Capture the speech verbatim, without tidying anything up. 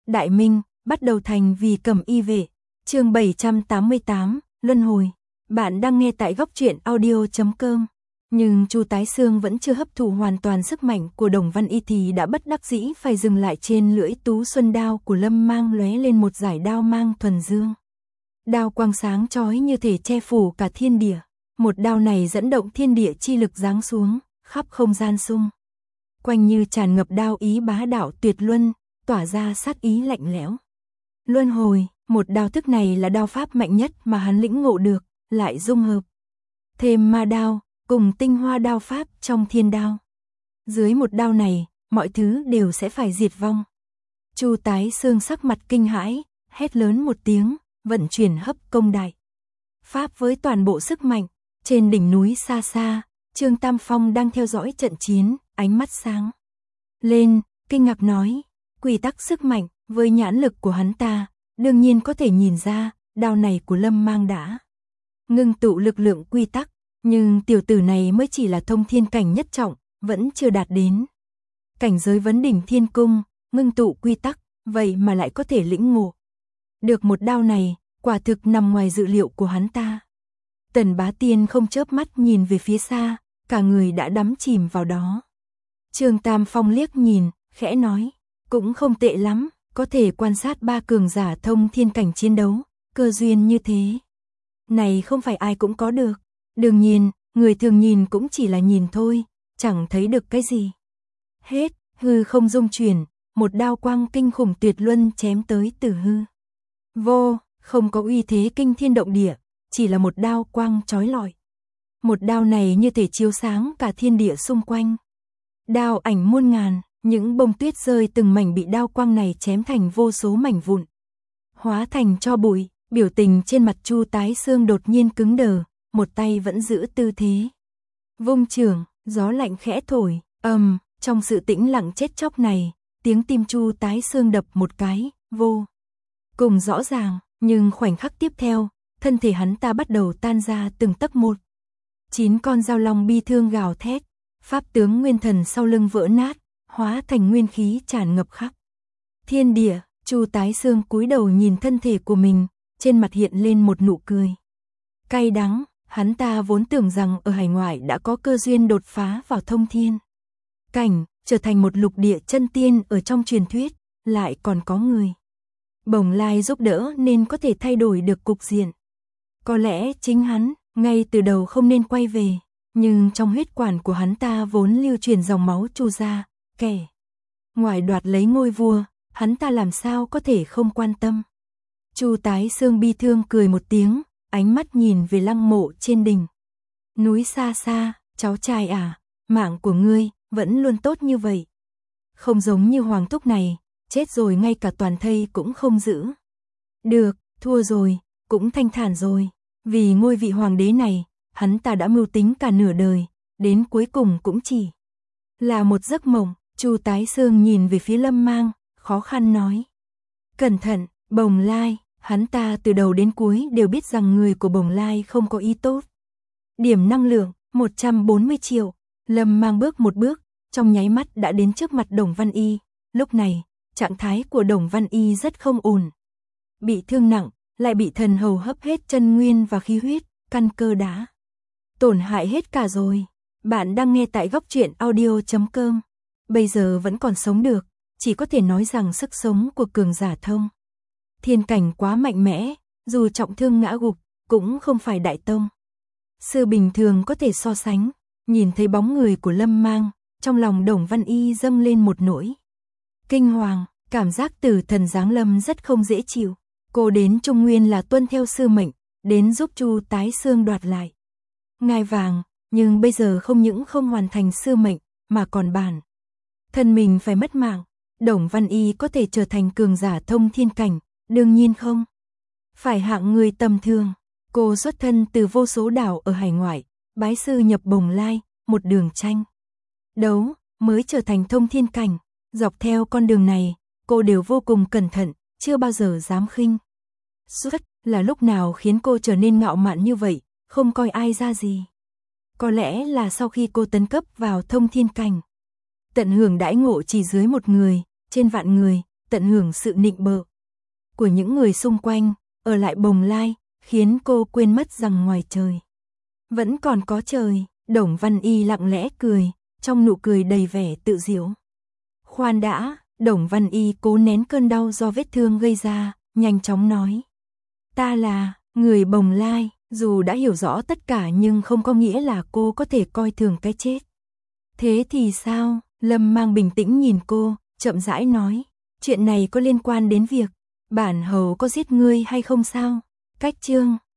Đại Minh, bắt đầu thành vì Cẩm Y vệ. Chương bảy trăm tám mươi tám, Luân hồi. Bạn đang nghe tại góc truyện audio chấm com. Nhưng Chu Tái Xương vẫn chưa hấp thụ hoàn toàn sức mạnh của Đồng Văn Y thì đã bất đắc dĩ phải dừng lại trên lưỡi Tú Xuân đao của Lâm Mang lóe lên một dải đao mang thuần dương. Đao quang sáng chói như thể che phủ cả thiên địa. Một đao này dẫn động thiên địa chi lực giáng xuống, khắp không gian xung quanh như tràn ngập đao ý bá đạo tuyệt luân, tỏa ra sát ý lạnh lẽo. Luân hồi, một đao thức này là đao pháp mạnh nhất mà hắn lĩnh ngộ được, lại dung hợp thêm ma đao cùng tinh hoa đao pháp trong thiên đao. Dưới một đao này, mọi thứ đều sẽ phải diệt vong. Chu Tái Xương sắc mặt kinh hãi, hét lớn một tiếng, vận chuyển hấp công đại pháp với toàn bộ sức mạnh. Trên đỉnh núi xa xa, Trương Tam Phong đang theo dõi trận chiến, ánh mắt sáng lên, kinh ngạc nói, quy tắc sức mạnh, với nhãn lực của hắn ta, đương nhiên có thể nhìn ra, đao này của Lâm Mang đã ngưng tụ lực lượng quy tắc, nhưng tiểu tử này mới chỉ là thông thiên cảnh nhất trọng, vẫn chưa đạt đến cảnh giới vấn đỉnh thiên cung, ngưng tụ quy tắc, vậy mà lại có thể lĩnh ngộ được một đao này, quả thực nằm ngoài dự liệu của hắn ta. Tần Bá Tiên không chớp mắt nhìn về phía xa, cả người đã đắm chìm vào đó. Trương Tam Phong liếc nhìn, khẽ nói, cũng không tệ lắm, có thể quan sát ba cường giả thông thiên cảnh chiến đấu, cơ duyên như thế. Này không phải ai cũng có được, đương nhiên, người thường nhìn cũng chỉ là nhìn thôi, chẳng thấy được cái gì. Hết, hư không dung chuyển, một đao quang kinh khủng tuyệt luân chém tới từ hư vô, không có uy thế kinh thiên động địa, chỉ là một đao quang chói lọi. Một đao này như thể chiếu sáng cả thiên địa xung quanh. Đao ảnh muôn ngàn, những bông tuyết rơi từng mảnh bị đao quang này chém thành vô số mảnh vụn, hóa thành tro bụi. Biểu tình trên mặt Chu Tái Xương đột nhiên cứng đờ, một tay vẫn giữ tư thế vung chưởng, gió lạnh khẽ thổi, ầm, um, trong sự tĩnh lặng chết chóc này, tiếng tim Chu Tái Xương đập một cái, vô cùng rõ ràng, nhưng khoảnh khắc tiếp theo, thân thể hắn ta bắt đầu tan ra từng tấc một. Chín con dao long bi thương gào thét, pháp tướng nguyên thần sau lưng vỡ nát, hóa thành nguyên khí tràn ngập khắp thiên địa. Chu Tái Xương cúi đầu nhìn thân thể của mình, trên mặt hiện lên một nụ cười cay đắng. Hắn ta vốn tưởng rằng ở hải ngoại đã có cơ duyên đột phá vào thông thiên cảnh, trở thành một lục địa chân tiên ở trong truyền thuyết, lại còn có người Bồng Lai giúp đỡ nên có thể thay đổi được cục diện. Có lẽ chính hắn, ngay từ đầu không nên quay về, nhưng trong huyết quản của hắn ta vốn lưu truyền dòng máu Chu gia, kẻ ngoài đoạt lấy ngôi vua, hắn ta làm sao có thể không quan tâm. Chu Tái Xương bi thương cười một tiếng, ánh mắt nhìn về lăng mộ trên đỉnh núi xa xa, cháu trai à, mạng của ngươi vẫn luôn tốt như vậy. Không giống như Hoàng thúc này, chết rồi ngay cả toàn thây cũng không giữ được, thua rồi, cũng thanh thản rồi. Vì ngôi vị hoàng đế này, hắn ta đã mưu tính cả nửa đời, đến cuối cùng cũng chỉ là một giấc mộng. Chu Tái Xương nhìn về phía Lâm Mang, khó khăn nói, cẩn thận, Bồng Lai. Hắn ta từ đầu đến cuối đều biết rằng người của Bồng Lai không có ý tốt. Điểm năng lượng, một trăm bốn mươi triệu. Lâm Mang bước một bước, trong nháy mắt đã đến trước mặt Đồng Văn Y. Lúc này, trạng thái của Đồng Văn Y rất không ổn. Bị thương nặng, lại bị thần hầu hấp hết chân nguyên và khí huyết, căn cơ đã tổn hại hết cả rồi. Bạn đang nghe tại góc truyện audio chấm com. Bây giờ vẫn còn sống được, chỉ có thể nói rằng sức sống của cường giả thông thiên cảnh quá mạnh mẽ, dù trọng thương ngã gục, cũng không phải đại tông sư bình thường có thể so sánh. Nhìn thấy bóng người của Lâm Mang, trong lòng Đồng Văn Y dâng lên một nỗi kinh hoàng, cảm giác tử thần giáng lâm rất không dễ chịu. Cô đến Trung Nguyên là tuân theo sư mệnh, đến giúp Chu Tái Xương đoạt lại ngai vàng, nhưng bây giờ không những không hoàn thành sư mệnh, mà còn bản thân mình phải mất mạng. Đồng Văn Y có thể trở thành cường giả thông thiên cảnh, đương nhiên không phải hạng người tầm thường. Cô xuất thân từ vô số đảo ở hải ngoại, bái sư nhập Bồng Lai, một đường tranh đấu mới trở thành thông thiên cảnh. Dọc theo con đường này, cô đều vô cùng cẩn thận, chưa bao giờ dám khinh suất. Là lúc nào khiến cô trở nên ngạo mạn như vậy, không coi ai ra gì? Có lẽ là sau khi cô tấn cấp vào thông thiên cảnh, tận hưởng đãi ngộ chỉ dưới một người trên vạn người, tận hưởng sự nịnh bợ của những người xung quanh, ở lại Bồng Lai, khiến cô quên mất rằng ngoài trời vẫn còn có trời. Đổng Văn Y lặng lẽ cười, trong nụ cười đầy vẻ tự giễu. Khoan đã, Đổng Văn Y cố nén cơn đau do vết thương gây ra, nhanh chóng nói. Ta là người Bồng Lai, dù đã hiểu rõ tất cả nhưng không có nghĩa là cô có thể coi thường cái chết. Thế thì sao? Lâm Mang bình tĩnh nhìn cô, chậm rãi nói. Chuyện này có liên quan đến việc bản hầu có giết ngươi hay không sao? Cách chương